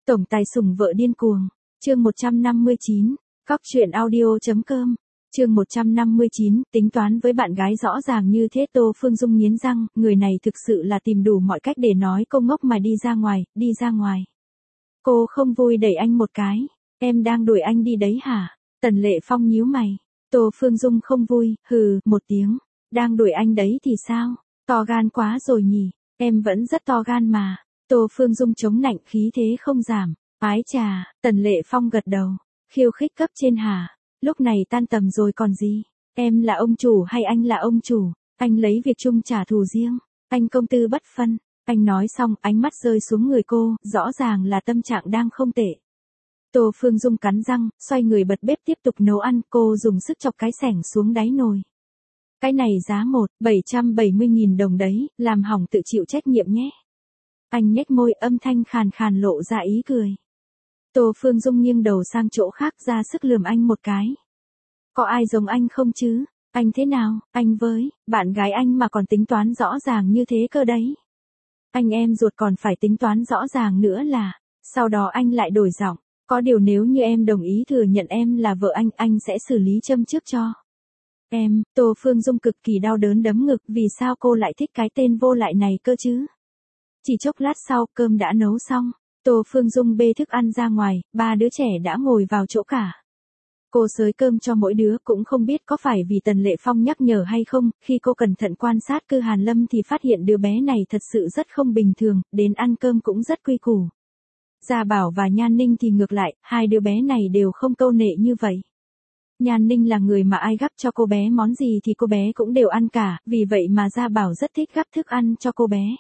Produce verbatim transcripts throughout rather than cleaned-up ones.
Tổng tài sủng vợ điên cuồng. Chương một trăm năm mươi chín. Cóc truyện audio.com. Chương một trăm năm mươi chín, tính toán với bạn gái rõ ràng như thế. Tô Phương Dung nghiến răng, người này thực sự là tìm đủ mọi cách để nói cô ngốc mà đi ra ngoài, đi ra ngoài. Cô không vui đẩy anh một cái. Em đang đuổi anh đi đấy hả? Tần Lệ Phong nhíu mày. Tô Phương Dung không vui, hừ, một tiếng. Đang đuổi anh đấy thì sao? To gan quá rồi nhỉ? Em vẫn rất to gan mà. Tô Phương Dung chống nạnh, khí thế không giảm. Ái chà, Tần Lệ Phong gật đầu. Khiêu khích cấp trên hả? Lúc này tan tầm rồi còn gì? Em là ông chủ hay anh là ông chủ? Anh lấy việc chung trả thù riêng. Anh công tư bất phân. Anh nói xong, ánh mắt rơi xuống người cô, rõ ràng là tâm trạng đang không tệ. Tô Phương Dung cắn răng, xoay người bật bếp tiếp tục nấu ăn. Cô dùng sức chọc cái xẻng xuống đáy nồi. Cái này giá một, bảy trăm bảy mươi nghìn đồng đấy, làm hỏng tự chịu trách nhiệm nhé. Anh nhếch môi, âm thanh khàn khàn lộ ra ý cười. Tô Phương Dung nghiêng đầu sang chỗ khác, ra sức lườm anh một cái. Có ai giống anh không chứ? Anh thế nào? Anh với bạn gái anh mà còn tính toán rõ ràng như thế cơ đấy. Anh em ruột còn phải tính toán rõ ràng nữa là. Sau đó anh lại đổi giọng. Có điều nếu như em đồng ý thừa nhận em là vợ anh, anh sẽ xử lý châm trước cho. Em, Tô Phương Dung cực kỳ đau đớn đấm ngực, vì sao cô lại thích cái tên vô lại này cơ chứ? Chỉ chốc lát sau, cơm đã nấu xong. Tô Phương Dung bê thức ăn ra ngoài, ba đứa trẻ đã ngồi vào chỗ cả. Cô xới cơm cho mỗi đứa, cũng không biết có phải vì Tần Lệ Phong nhắc nhở hay không, khi cô cẩn thận quan sát Cư Hàn Lâm thì phát hiện đứa bé này thật sự rất không bình thường, đến ăn cơm cũng rất quy củ. Gia Bảo và Nhan Ninh thì ngược lại, hai đứa bé này đều không câu nệ như vậy. Nhan Ninh là người mà ai gắp cho cô bé món gì thì cô bé cũng đều ăn cả, vì vậy mà Gia Bảo rất thích gắp thức ăn cho cô bé.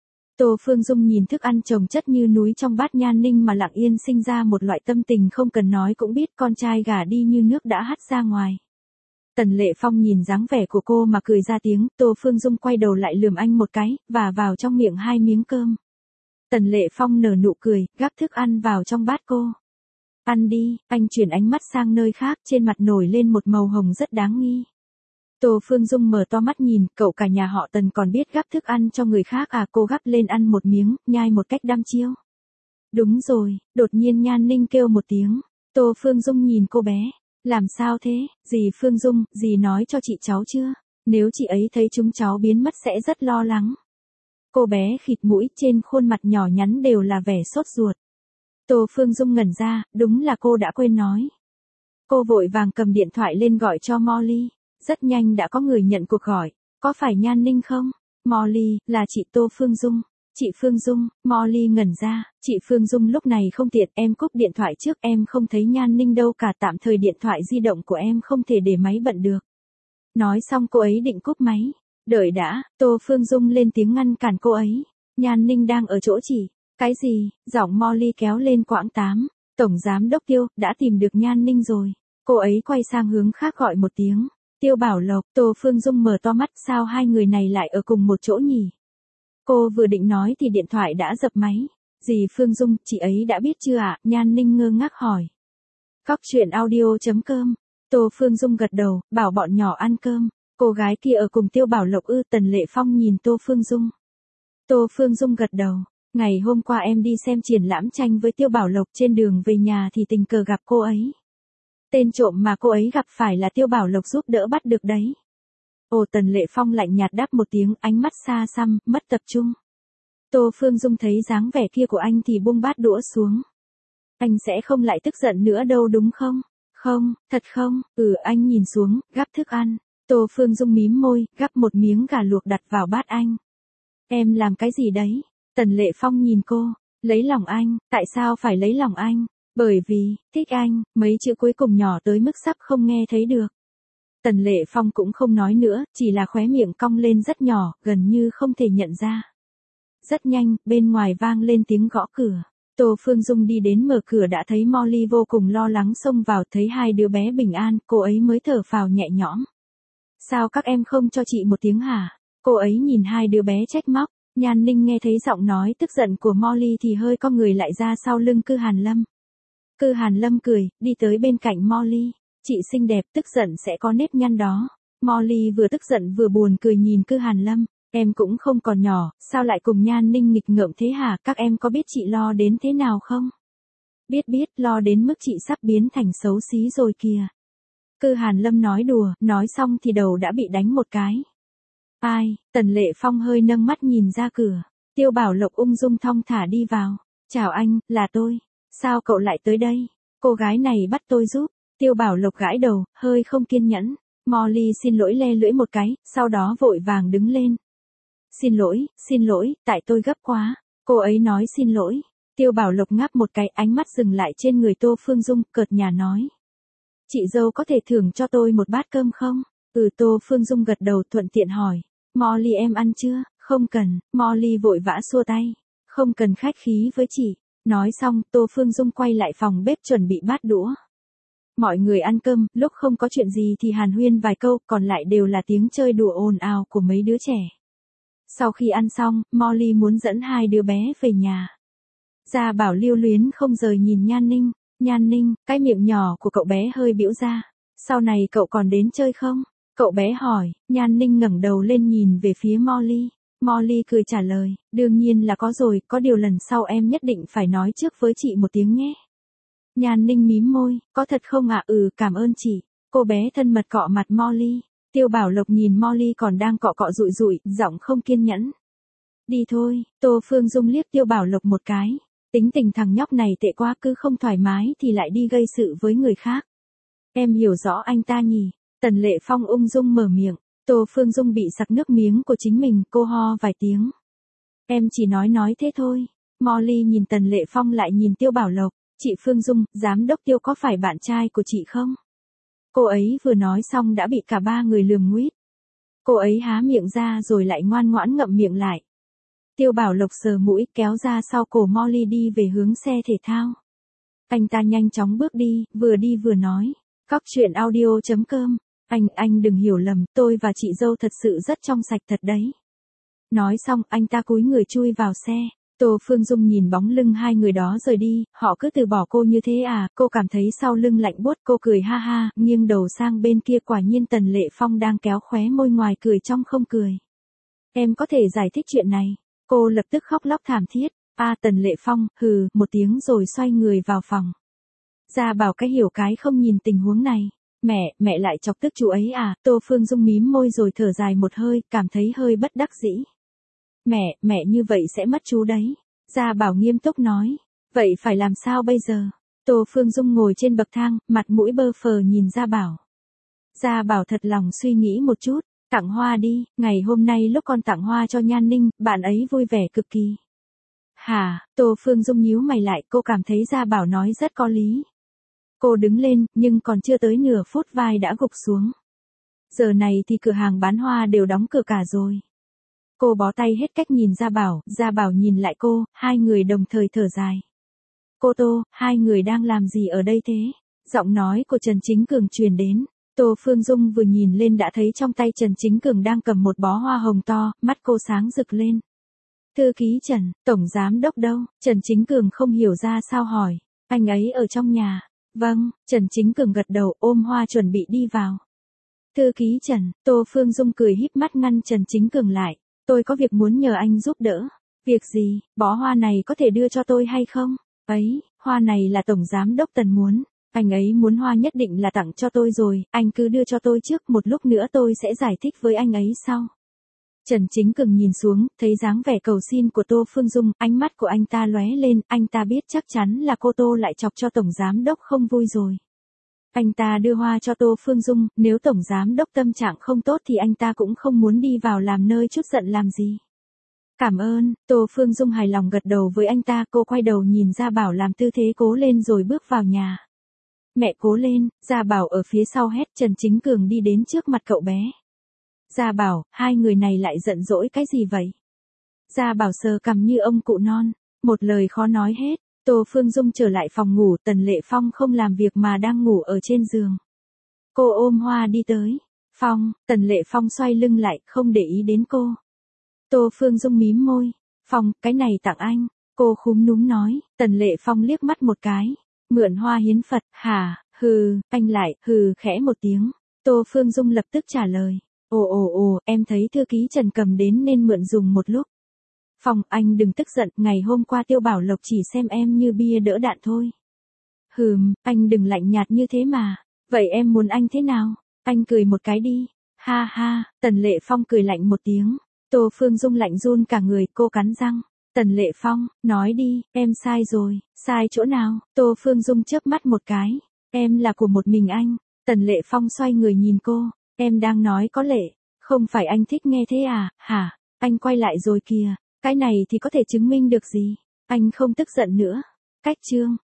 Tô Phương Dung nhìn thức ăn chồng chất như núi trong bát Nhan Ninh mà lặng yên sinh ra một loại tâm tình không cần nói cũng biết, con trai gả đi như nước đã hắt ra ngoài. Tần Lệ Phong nhìn dáng vẻ của cô mà cười ra tiếng. Tô Phương Dung quay đầu lại lườm anh một cái, và vào trong miệng hai miếng cơm. Tần Lệ Phong nở nụ cười, gắp thức ăn vào trong bát cô. Ăn đi, anh chuyển ánh mắt sang nơi khác, trên mặt nổi lên một màu hồng rất đáng nghi. Tô Phương Dung mở to mắt nhìn, cậu cả nhà họ Tần còn biết gắp thức ăn cho người khác à? Cô gắp lên ăn một miếng, nhai một cách đăm chiêu. Đúng rồi, đột nhiên Nhan Ninh kêu một tiếng. Tô Phương Dung nhìn cô bé. Làm sao thế? Dì Phương Dung, dì nói cho chị cháu chưa? Nếu chị ấy thấy chúng cháu biến mất sẽ rất lo lắng. Cô bé khịt mũi, trên khuôn mặt nhỏ nhắn đều là vẻ sốt ruột. Tô Phương Dung ngẩn ra, đúng là cô đã quên nói. Cô vội vàng cầm điện thoại lên gọi cho Molly. Rất nhanh đã có người nhận cuộc gọi. Có phải Nhan Ninh không? Molly, là chị Tô Phương Dung. Chị Phương Dung, Molly ngẩn ra. Chị Phương Dung lúc này không tiện, em cúp điện thoại trước, em không thấy Nhan Ninh đâu cả, tạm thời điện thoại di động của em không thể để máy bận được. Nói xong cô ấy định cúp máy. Đợi đã, Tô Phương Dung lên tiếng ngăn cản cô ấy. Nhan Ninh đang ở chỗ chị. Cái gì? Giọng Molly kéo lên quãng tám. Tổng giám đốc Tiêu, đã tìm được Nhan Ninh rồi. Cô ấy quay sang hướng khác gọi một tiếng. Tiêu Bảo Lộc. Tô Phương Dung mở to mắt, sao hai người này lại ở cùng một chỗ nhỉ? Cô vừa định nói thì điện thoại đã dập máy. Dì Phương Dung, chị ấy đã biết chưa ạ? Nhan Ninh ngơ ngác hỏi. Cóc truyện audio.com. Tô Phương Dung gật đầu, bảo bọn nhỏ ăn cơm. Cô gái kia ở cùng Tiêu Bảo Lộc ư? Tần Lệ Phong nhìn Tô Phương Dung. Tô Phương Dung gật đầu. Ngày hôm qua em đi xem triển lãm tranh với Tiêu Bảo Lộc, trên đường về nhà thì tình cờ gặp cô ấy. Tên trộm mà cô ấy gặp phải là Tiêu Bảo Lộc giúp đỡ bắt được đấy. Ồ, Tần Lệ Phong lạnh nhạt đáp một tiếng, ánh mắt xa xăm, mất tập trung. Tô Phương Dung thấy dáng vẻ kia của anh thì buông bát đũa xuống. Anh sẽ không lại tức giận nữa đâu đúng không? Không, thật không? Ừ, anh nhìn xuống, gắp thức ăn. Tô Phương Dung mím môi, gắp một miếng gà luộc đặt vào bát anh. Em làm cái gì đấy? Tần Lệ Phong nhìn cô. Lấy lòng anh. Tại sao phải lấy lòng anh? Bởi vì, thích anh. Mấy chữ cuối cùng nhỏ tới mức sắp không nghe thấy được. Tần Lệ Phong cũng không nói nữa, chỉ là khóe miệng cong lên rất nhỏ, gần như không thể nhận ra. Rất nhanh, bên ngoài vang lên tiếng gõ cửa. Tô Phương Dung đi đến mở cửa đã thấy Molly vô cùng lo lắng xông vào, thấy hai đứa bé bình an, cô ấy mới thở phào nhẹ nhõm. Sao các em không cho chị một tiếng hả? Cô ấy nhìn hai đứa bé trách móc. Nhan Ninh nghe thấy giọng nói tức giận của Molly thì hơi co người lại ra sau lưng Cư Hàn Lâm. Cư Hàn Lâm cười, đi tới bên cạnh Molly. Chị xinh đẹp, tức giận sẽ có nếp nhăn đó. Molly vừa tức giận vừa buồn cười nhìn Cư Hàn Lâm. Em cũng không còn nhỏ, sao lại cùng Nhan Ninh nghịch ngợm thế hả? Các em có biết chị lo đến thế nào không? Biết biết, lo đến mức chị sắp biến thành xấu xí rồi kìa. Cư Hàn Lâm nói đùa, nói xong thì đầu đã bị đánh một cái. Ai, Tần Lệ Phong hơi nâng mắt nhìn ra cửa. Tiêu Bảo Lộc ung dung thong thả đi vào. Chào anh, là tôi. Sao cậu lại tới đây? Cô gái này bắt tôi giúp. Tiêu Bảo Lộc gãi đầu, hơi không kiên nhẫn. Molly xin lỗi le lưỡi một cái, sau đó vội vàng đứng lên. Xin lỗi, xin lỗi, tại tôi gấp quá. Cô ấy nói xin lỗi. Tiêu Bảo Lộc ngáp một cái, ánh mắt dừng lại trên người Tô Phương Dung, cợt nhả nói. Chị dâu có thể thưởng cho tôi một bát cơm không? Ừ, Tô Phương Dung gật đầu thuận tiện hỏi. Molly em ăn chưa? Không cần, Molly vội vã xua tay. Không cần khách khí với chị. Nói xong, Tô Phương Dung quay lại phòng bếp chuẩn bị bát đũa. Mọi người ăn cơm, lúc không có chuyện gì thì hàn huyên vài câu, còn lại đều là tiếng chơi đùa ồn ào của mấy đứa trẻ. Sau khi ăn xong, Molly muốn dẫn hai đứa bé về nhà. Gia Bảo lưu luyến không rời nhìn Nhan Ninh. Nhan Ninh, cái miệng nhỏ của cậu bé hơi bĩu ra. Sau này cậu còn đến chơi không? Cậu bé hỏi. Nhan Ninh ngẩng đầu lên nhìn về phía Molly. Molly cười trả lời, đương nhiên là có rồi, có điều lần sau em nhất định phải nói trước với chị một tiếng nhé. Nhan Ninh mím môi, có thật không ạ? Ừ, cảm ơn chị. Cô bé thân mật cọ mặt Molly. Tiêu Bảo Lộc nhìn Molly còn đang cọ cọ rụi rụi, giọng không kiên nhẫn. Đi thôi. Tô Phương Dung liếc Tiêu Bảo Lộc một cái. Tính tình thằng nhóc này tệ quá, cứ không thoải mái thì lại đi gây sự với người khác. Em hiểu rõ anh ta nhỉ? Tần Lệ Phong ung dung mở miệng. Tô Phương Dung bị sặc nước miếng của chính mình, cô ho vài tiếng. Em chỉ nói nói thế thôi. Molly nhìn Tần Lệ Phong lại nhìn Tiêu Bảo Lộc. Chị Phương Dung, giám đốc Tiêu có phải bạn trai của chị không? Cô ấy vừa nói xong đã bị cả ba người lườm nguýt. Cô ấy há miệng ra rồi lại ngoan ngoãn ngậm miệng lại. Tiêu Bảo Lộc sờ mũi kéo ra sau cổ Molly đi về hướng xe thể thao. Anh ta nhanh chóng bước đi, vừa đi vừa nói. Cóc truyện audio chấm com. Anh, anh đừng hiểu lầm, tôi và chị dâu thật sự rất trong sạch thật đấy. Nói xong, anh ta cúi người chui vào xe. Tô Phương Dung nhìn bóng lưng hai người đó rời đi, họ cứ từ bỏ cô như thế à, cô cảm thấy sau lưng lạnh buốt, cô cười ha ha, nghiêng đầu sang bên kia, quả nhiên Tần Lệ Phong đang kéo khóe môi ngoài cười trong không cười. Em có thể giải thích chuyện này. Cô lập tức khóc lóc thảm thiết. A à, Tần Lệ Phong, hừ, một tiếng rồi xoay người vào phòng. Gia Bảo cái hiểu cái không nhìn tình huống này. Mẹ, mẹ lại chọc tức chú ấy à? Tô Phương Dung mím môi rồi thở dài một hơi, cảm thấy hơi bất đắc dĩ. Mẹ, mẹ như vậy sẽ mất chú đấy. Gia Bảo nghiêm túc nói. Vậy phải làm sao bây giờ? Tô Phương Dung ngồi trên bậc thang, mặt mũi bơ phờ nhìn Gia Bảo. Gia Bảo thật lòng suy nghĩ một chút. Tặng hoa đi, ngày hôm nay lúc con tặng hoa cho Nhan Ninh, bạn ấy vui vẻ cực kỳ. Hả? Tô Phương Dung nhíu mày lại, cô cảm thấy Gia Bảo nói rất có lý. Cô đứng lên, nhưng còn chưa tới nửa phút vai đã gục xuống. Giờ này thì cửa hàng bán hoa đều đóng cửa cả rồi. Cô bó tay hết cách nhìn Gia Bảo, Gia Bảo nhìn lại cô, hai người đồng thời thở dài. Cô Tô, hai người đang làm gì ở đây thế? Giọng nói của Trần Chính Cường truyền đến. Tô Phương Dung vừa nhìn lên đã thấy trong tay Trần Chính Cường đang cầm một bó hoa hồng to, mắt cô sáng rực lên. Thư ký Trần, tổng giám đốc đâu? Trần Chính Cường không hiểu ra sao hỏi. Anh ấy ở trong nhà. Vâng, Trần Chính Cường gật đầu ôm hoa chuẩn bị đi vào. Thư ký Trần, Tô Phương Dung cười híp mắt ngăn Trần Chính Cường lại. Tôi có việc muốn nhờ anh giúp đỡ. Việc gì, bó hoa này có thể đưa cho tôi hay không? Ấy, hoa này là tổng giám đốc Tần muốn. Anh ấy muốn hoa nhất định là tặng cho tôi rồi, anh cứ đưa cho tôi trước, một lúc nữa tôi sẽ giải thích với anh ấy sau. Trần Chính Cường nhìn xuống, thấy dáng vẻ cầu xin của Tô Phương Dung, ánh mắt của anh ta lóe lên, anh ta biết chắc chắn là cô Tô lại chọc cho tổng giám đốc không vui rồi. Anh ta đưa hoa cho Tô Phương Dung, nếu tổng giám đốc tâm trạng không tốt thì anh ta cũng không muốn đi vào làm nơi chút giận làm gì. Cảm ơn, Tô Phương Dung hài lòng gật đầu với anh ta, cô quay đầu nhìn Gia Bảo làm tư thế cố lên rồi bước vào nhà. Mẹ cố lên, Gia Bảo ở phía sau hét. Trần Chính Cường đi đến trước mặt cậu bé. Gia Bảo, hai người này lại giận dỗi cái gì vậy? Gia Bảo sờ cằm như ông cụ non, một lời khó nói hết. Tô Phương Dung trở lại phòng ngủ, Tần Lệ Phong không làm việc mà đang ngủ ở trên giường. Cô ôm hoa đi tới. Phong, Tần Lệ Phong xoay lưng lại, không để ý đến cô. Tô Phương Dung mím môi. Phong, cái này tặng anh. Cô khúm núm nói. Tần Lệ Phong liếc mắt một cái. Mượn hoa hiến Phật, hả? Hừ, anh lại, hừ khẽ một tiếng. Tô Phương Dung lập tức trả lời. Ồ ồ ồ, em thấy thư ký Trần cầm đến nên mượn dùng một lúc. Phong, anh đừng tức giận, ngày hôm qua Tiêu Bảo Lộc chỉ xem em như bia đỡ đạn thôi. Hừm, anh đừng lạnh nhạt như thế mà. Vậy em muốn anh thế nào? Anh cười một cái đi. Ha ha, Tần Lệ Phong cười lạnh một tiếng. Tô Phương Dung lạnh run cả người, cô cắn răng. Tần Lệ Phong, nói đi, em sai rồi, sai chỗ nào? Tô Phương Dung chớp mắt một cái. Em là của một mình anh. Tần Lệ Phong xoay người nhìn cô. Em đang nói có lệ. Không phải anh thích nghe thế à, hả? Anh quay lại rồi kìa. Cái này thì có thể chứng minh được gì? Anh không tức giận nữa. Cách chương.